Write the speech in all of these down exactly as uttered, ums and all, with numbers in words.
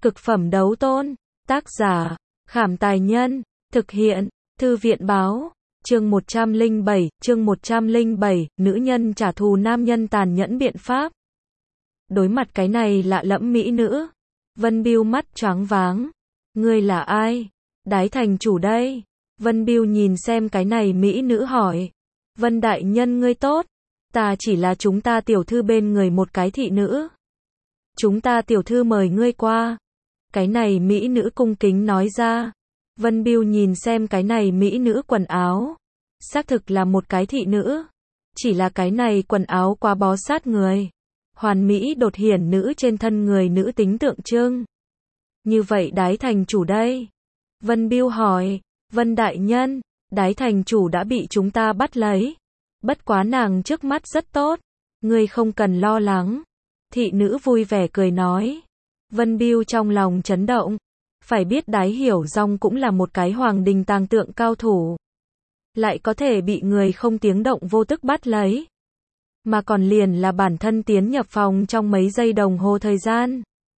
Cực phẩm đấu tôn. Tác giả, Khảm Tài Nhân. Thực hiện, Thư viện Báo. Chương một trăm lẻ bảy, chương một trăm lẻ bảy, nữ nhân trả thù nam nhân tàn nhẫn biện pháp. Đối mặt cái này lạ lẫm mỹ nữ, Vân Bưu mắt choáng váng. Ngươi là ai? Đái thành chủ đây. Vân Bưu nhìn xem cái này mỹ nữ hỏi. Vân đại nhân ngươi tốt. Ta chỉ là chúng ta tiểu thư bên người một cái thị nữ. Chúng ta tiểu thư mời ngươi qua. Cái này mỹ nữ cung kính nói ra. Vân Bưu nhìn xem cái này mỹ nữ quần áo. Xác thực là một cái thị nữ. Chỉ là cái này quần áo quá bó sát người. Hoàn mỹ đột hiển nữ trên thân người nữ tính tượng trưng. Như vậy đái thành chủ đây. Vân Bưu hỏi. Vân đại nhân, đái thành chủ đã bị chúng ta bắt lấy. Bất quá nàng trước mắt rất tốt. Ngươi không cần lo lắng. Thị nữ vui vẻ cười nói. Vân Bưu trong lòng chấn động. Phải biết Đái Hiểu Dong cũng là một cái hoàng đình tàng tượng cao thủ. Lại có thể bị người không tiếng động vô tức bắt lấy. Mà còn liền là bản thân tiến nhập phòng trong mấy giây đồng hồ thời gian.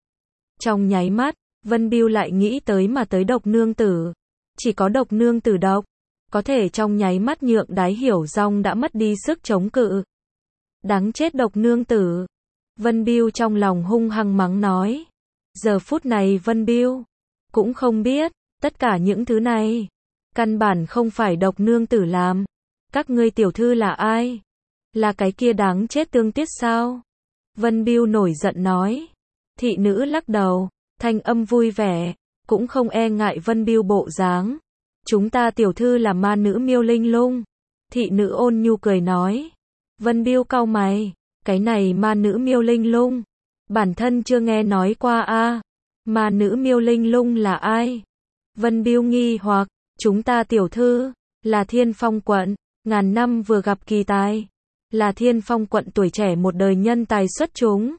Trong nháy mắt, Vân Bưu lại nghĩ tới mà tới độc nương tử. Chỉ có độc nương tử độc, có thể trong nháy mắt nhượng Đái Hiểu Dong đã mất đi sức chống cự. Đáng chết độc nương tử. Vân Bưu trong lòng hung hăng mắng nói. Giờ phút này Vân Bưu cũng không biết, tất cả những thứ này căn bản không phải độc nương tử làm. Các ngươi tiểu thư là ai? Là cái kia đáng chết Tương Tiết sao? Vân Bưu nổi giận nói. Thị nữ lắc đầu, thanh âm vui vẻ, cũng không e ngại Vân Bưu bộ dáng. Chúng ta tiểu thư là ma nữ Miêu Linh Lung. Thị nữ ôn nhu cười nói. Vân Bưu cau mày, cái này ma nữ Miêu Linh Lung, bản thân chưa nghe nói qua a. À. Ma nữ Miêu Linh Lung là ai? Vân Bưu nghi hoặc, chúng ta tiểu thư là Thiên Phong quận, ngàn năm vừa gặp kỳ tài, là Thiên Phong quận tuổi trẻ một đời nhân tài xuất chúng.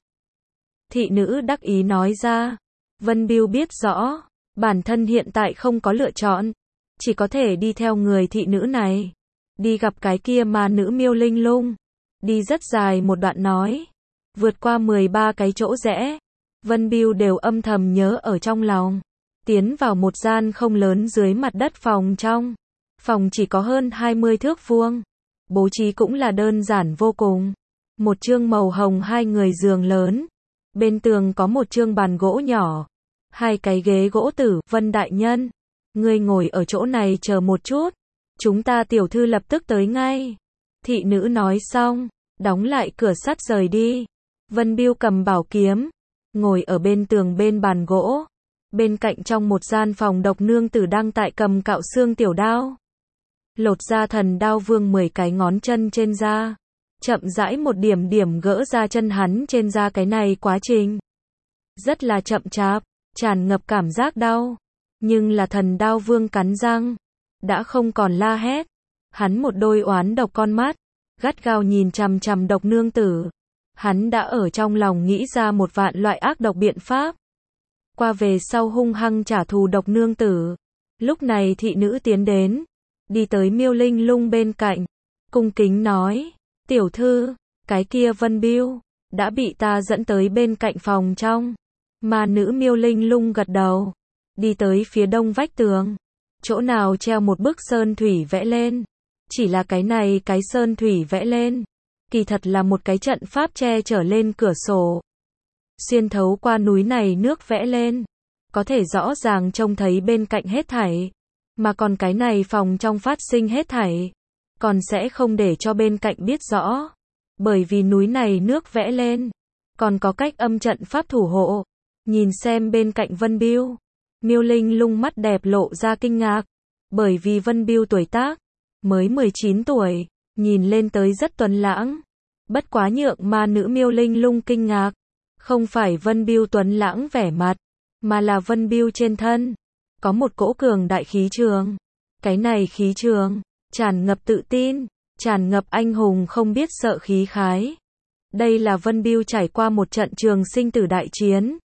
Thị nữ đắc ý nói ra. Vân Bưu biết rõ, bản thân hiện tại không có lựa chọn, chỉ có thể đi theo người thị nữ này, đi gặp cái kia ma nữ Miêu Linh Lung. Đi rất dài một đoạn nói, vượt qua mười ba cái chỗ rẽ, Vân Bưu đều âm thầm nhớ ở trong lòng. Tiến vào một gian không lớn dưới mặt đất phòng trong. Phòng chỉ có hơn hai mươi thước vuông. Bố trí cũng là đơn giản vô cùng. Một chương màu hồng hai người giường lớn. Bên tường có một chương bàn gỗ nhỏ. Hai cái ghế gỗ tử. Vân đại nhân, ngươi ngồi ở chỗ này chờ một chút. Chúng ta tiểu thư lập tức tới ngay. Thị nữ nói xong, đóng lại cửa sắt rời đi. Vân Bưu cầm bảo kiếm, ngồi ở bên tường bên bàn gỗ. Bên cạnh trong một gian phòng độc nương tử đang tại cầm cạo xương tiểu đao. Lột ra thần đao vương mười cái ngón chân trên da. Chậm rãi một điểm điểm gỡ ra chân hắn trên da, cái này quá trình rất là chậm chạp, tràn ngập cảm giác đau. Nhưng là thần đao vương cắn răng, đã không còn la hét. Hắn một đôi oán độc con mắt, gắt gao nhìn chằm chằm độc nương tử. Hắn đã ở trong lòng nghĩ ra một vạn loại ác độc biện pháp. Qua về sau hung hăng trả thù độc nương tử. Lúc này thị nữ tiến đến, đi tới Miêu Linh Lung bên cạnh, cung kính nói, tiểu thư, cái kia Vân Bưu đã bị ta dẫn tới bên cạnh phòng trong. Ma nữ Miêu Linh Lung gật đầu, đi tới phía đông vách tường, chỗ nào treo một bức sơn thủy vẽ lên. Chỉ là cái này cái sơn thủy vẽ lên, kỳ thật là một cái trận pháp che trở lên cửa sổ. Xuyên thấu qua núi này nước vẽ lên, có thể rõ ràng trông thấy bên cạnh hết thảy. Mà còn cái này phòng trong phát sinh hết thảy, còn sẽ không để cho bên cạnh biết rõ. Bởi vì núi này nước vẽ lên, còn có cách âm trận pháp thủ hộ. Nhìn xem bên cạnh Vân Bưu, Miêu Linh Lung mắt đẹp lộ ra kinh ngạc. Bởi vì Vân Bưu tuổi tác mới mười chín tuổi, nhìn lên tới rất tuấn lãng. Bất quá nhượng ma nữ Miêu Linh Lung kinh ngạc, không phải Vân Bưu tuấn lãng vẻ mặt, mà là Vân Bưu trên thân có một cỗ cường đại khí trường. Cái này khí trường tràn ngập tự tin, tràn ngập anh hùng không biết sợ khí khái. Đây là Vân Bưu trải qua một trận trường sinh tử đại chiến,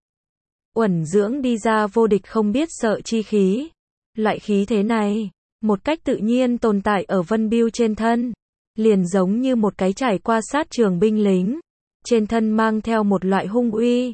uẩn dưỡng đi ra vô địch không biết sợ chi khí. Loại khí thế này, một cách tự nhiên tồn tại ở Vân Bưu trên thân, liền giống như một cái trải qua sát trường binh lính, trên thân mang theo một loại hung uy.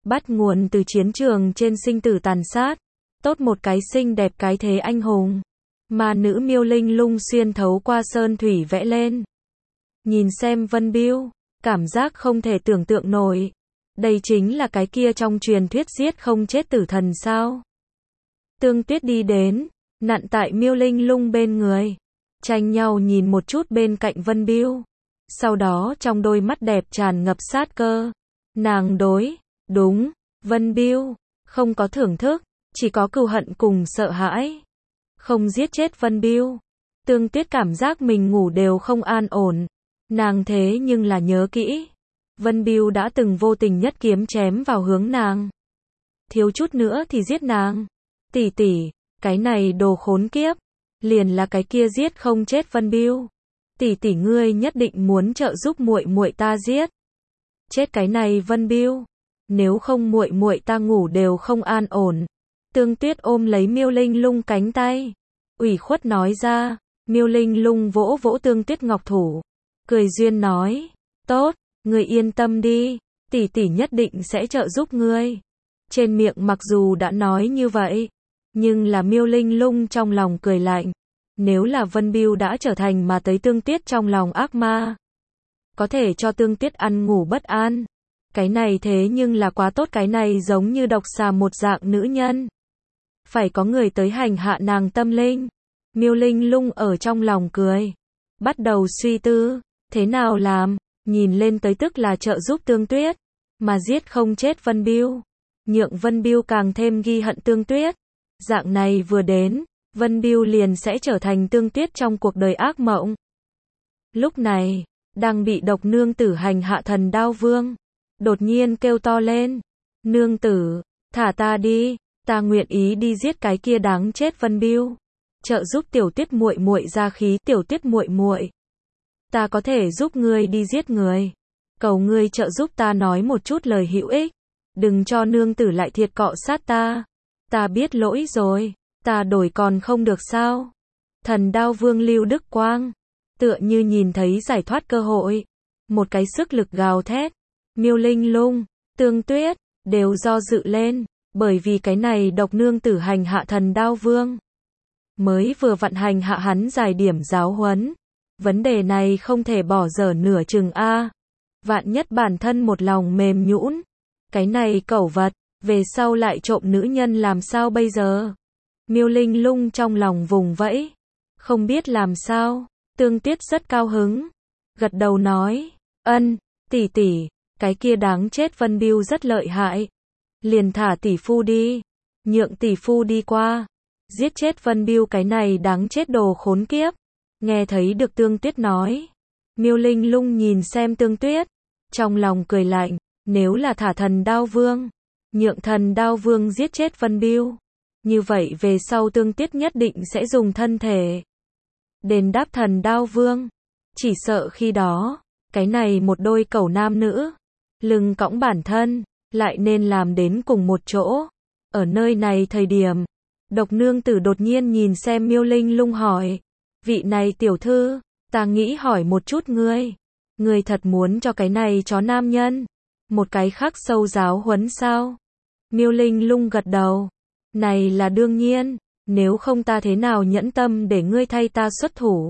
bắt nguồn từ chiến trường trên sinh tử tàn sát, tốt một cái xinh đẹp cái thế anh hùng. Mà nữ miêu linh lung xuyên thấu qua sơn thủy vẽ lên. Nhìn xem Vân Biêu, cảm giác không thể tưởng tượng nổi. Đây chính là cái kia trong truyền thuyết giết không chết tử thần sao. Tương Tuyết đi đến, nặn tại miêu linh lung bên người. Tranh nhau nhìn một chút bên cạnh Vân Biêu. Sau đó trong đôi mắt đẹp tràn ngập sát cơ. Nàng đối, đúng, Vân Biêu, không có thưởng thức, chỉ có cừu hận cùng sợ hãi. Không giết chết Vân Biêu, Tương Tuyết cảm giác mình ngủ đều không an ổn. Nàng thế nhưng là nhớ kỹ. Vân Biêu đã từng vô tình nhất kiếm chém vào hướng nàng. Thiếu chút nữa thì giết nàng. Tỷ tỷ, cái này đồ khốn kiếp. Liền là cái kia giết không chết Vân Biêu. Tỷ tỷ ngươi nhất định muốn trợ giúp muội muội ta giết. Chết cái này Vân Biêu. Nếu không muội muội ta ngủ đều không an ổn. Tương Tuyết ôm lấy miêu linh lung cánh tay. Ủy khuất nói ra. Miêu linh lung vỗ vỗ Tương Tuyết ngọc thủ. Cười duyên nói. Tốt, ngươi yên tâm đi. Tỷ tỷ nhất định sẽ trợ giúp ngươi. Trên miệng mặc dù đã nói như vậy. Nhưng là miêu linh lung trong lòng cười lạnh. Nếu là Vân Biêu đã trở thành mà tới Tương Tuyết trong lòng ác ma. Có thể cho Tương Tuyết ăn ngủ bất an. Cái này thế nhưng là quá tốt, cái này giống như độc xà một dạng nữ nhân. Phải có người tới hành hạ nàng tâm linh. Miêu linh lung ở trong lòng cười. Bắt đầu suy tư. Thế nào làm? Nhìn lên tới tức là trợ giúp Tương Tuyết. Mà giết không chết Vân Biêu. Nhượng Vân Biêu càng thêm ghi hận Tương Tuyết. Dạng này vừa đến, Vân Biêu liền sẽ trở thành Tương Tuyết trong cuộc đời ác mộng. Lúc này, đang bị độc nương tử hành hạ Thần Đao Vương. Đột nhiên kêu to lên. Nương tử, thả ta đi, ta nguyện ý đi giết cái kia đáng chết Vân Biêu. Trợ giúp Tiểu Tuyết muội muội ra khí. Tiểu Tuyết muội muội, ta có thể giúp ngươi đi giết người. Cầu ngươi trợ giúp ta nói một chút lời hữu ích. Đừng cho nương tử lại thiệt cọ sát ta. Ta biết lỗi rồi, ta đổi còn không được sao? Thần Đao Vương Lưu Đức Quang, tựa như nhìn thấy giải thoát cơ hội. Một cái sức lực gào thét. Miêu linh lung, Tương Tuyết, đều do dự lên. Bởi vì cái này độc nương tử hành hạ Thần Đao Vương. Mới vừa vận hành hạ hắn giải điểm giáo huấn. Vấn đề này không thể bỏ dở nửa chừng a. Vạn nhất bản thân một lòng mềm nhũn. Cái này cẩu vật, về sau lại trộm nữ nhân làm sao bây giờ? Miêu linh lung trong lòng vùng vẫy. Không biết làm sao. Tương Tuyết rất cao hứng. Gật đầu nói. Ân, tỷ tỷ, cái kia đáng chết Vân Biêu rất lợi hại. Liền thả tỷ phu đi. Nhượng tỷ phu đi qua. Giết chết Vân Biêu cái này đáng chết đồ khốn kiếp. Nghe thấy được Tương Tuyết nói. Miêu linh lung nhìn xem Tương Tuyết. Trong lòng cười lạnh. Nếu là thả Thần Đao Vương. Nhượng Thần Đao Vương giết chết Vân Biêu. Như vậy về sau Tương Tuyết nhất định sẽ dùng thân thể đền đáp Thần Đao Vương. Chỉ sợ khi đó, cái này một đôi cẩu nam nữ, lưng cõng bản thân, lại nên làm đến cùng một chỗ. Ở nơi này thời điểm, độc nương tử đột nhiên nhìn xem miêu linh lung hỏi. Vị này tiểu thư, ta nghĩ hỏi một chút ngươi. Ngươi thật muốn cho cái này chó nam nhân một cái khắc sâu giáo huấn sao? Miêu linh lung gật đầu. Này là đương nhiên, nếu không ta thế nào nhẫn tâm để ngươi thay ta xuất thủ.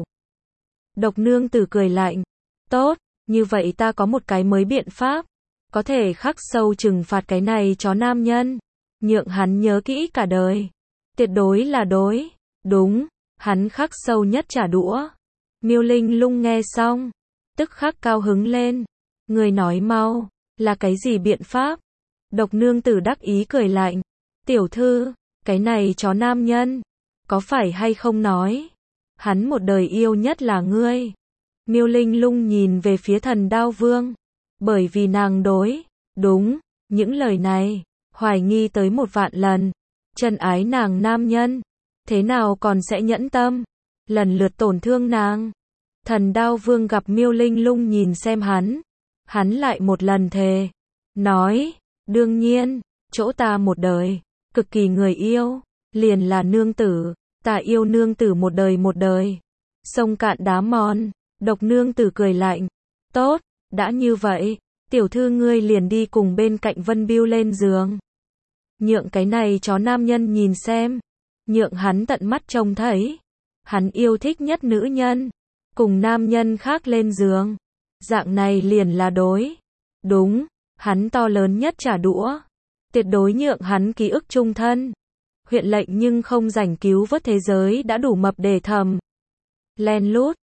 Độc nương tử cười lạnh. Tốt, như vậy ta có một cái mới biện pháp. Có thể khắc sâu trừng phạt cái này chó nam nhân. Nhượng hắn nhớ kỹ cả đời. Tuyệt đối là đối. Đúng, hắn khắc sâu nhất trả đũa. Miêu linh lung nghe xong. Tức khắc cao hứng lên. Người nói mau, là cái gì biện pháp? Độc nương tử đắc ý cười lạnh. Tiểu thư, cái này chó nam nhân. Có phải hay không nói? Hắn một đời yêu nhất là ngươi. Miêu linh lung nhìn về phía Thần Đao Vương. Bởi vì nàng đối, đúng, những lời này, hoài nghi tới một vạn lần. Chân ái nàng nam nhân. Thế nào còn sẽ nhẫn tâm? Lần lượt tổn thương nàng. Thần Đao Vương gặp miêu linh lung nhìn xem hắn. Hắn lại một lần thề. Nói, đương nhiên, chỗ ta một đời, cực kỳ người yêu, liền là nương tử. Ta yêu nương tử một đời một đời. Sông cạn đá mòn. Độc nương tử cười lạnh. Tốt, đã như vậy, Tiểu thư ngươi liền đi cùng bên cạnh Vân Biêu lên giường. Nhượng cái này chó nam nhân nhìn xem. Nhượng hắn tận mắt trông thấy. Hắn yêu thích nhất nữ nhân. Cùng nam nhân khác lên giường. Dạng này liền là đối. Đúng, hắn to lớn nhất trả đũa. Tuyệt đối nhượng hắn ký ức chung thân. Huyện lệnh nhưng không rảnh cứu vớt thế giới đã đủ mập để thầm. Len lút.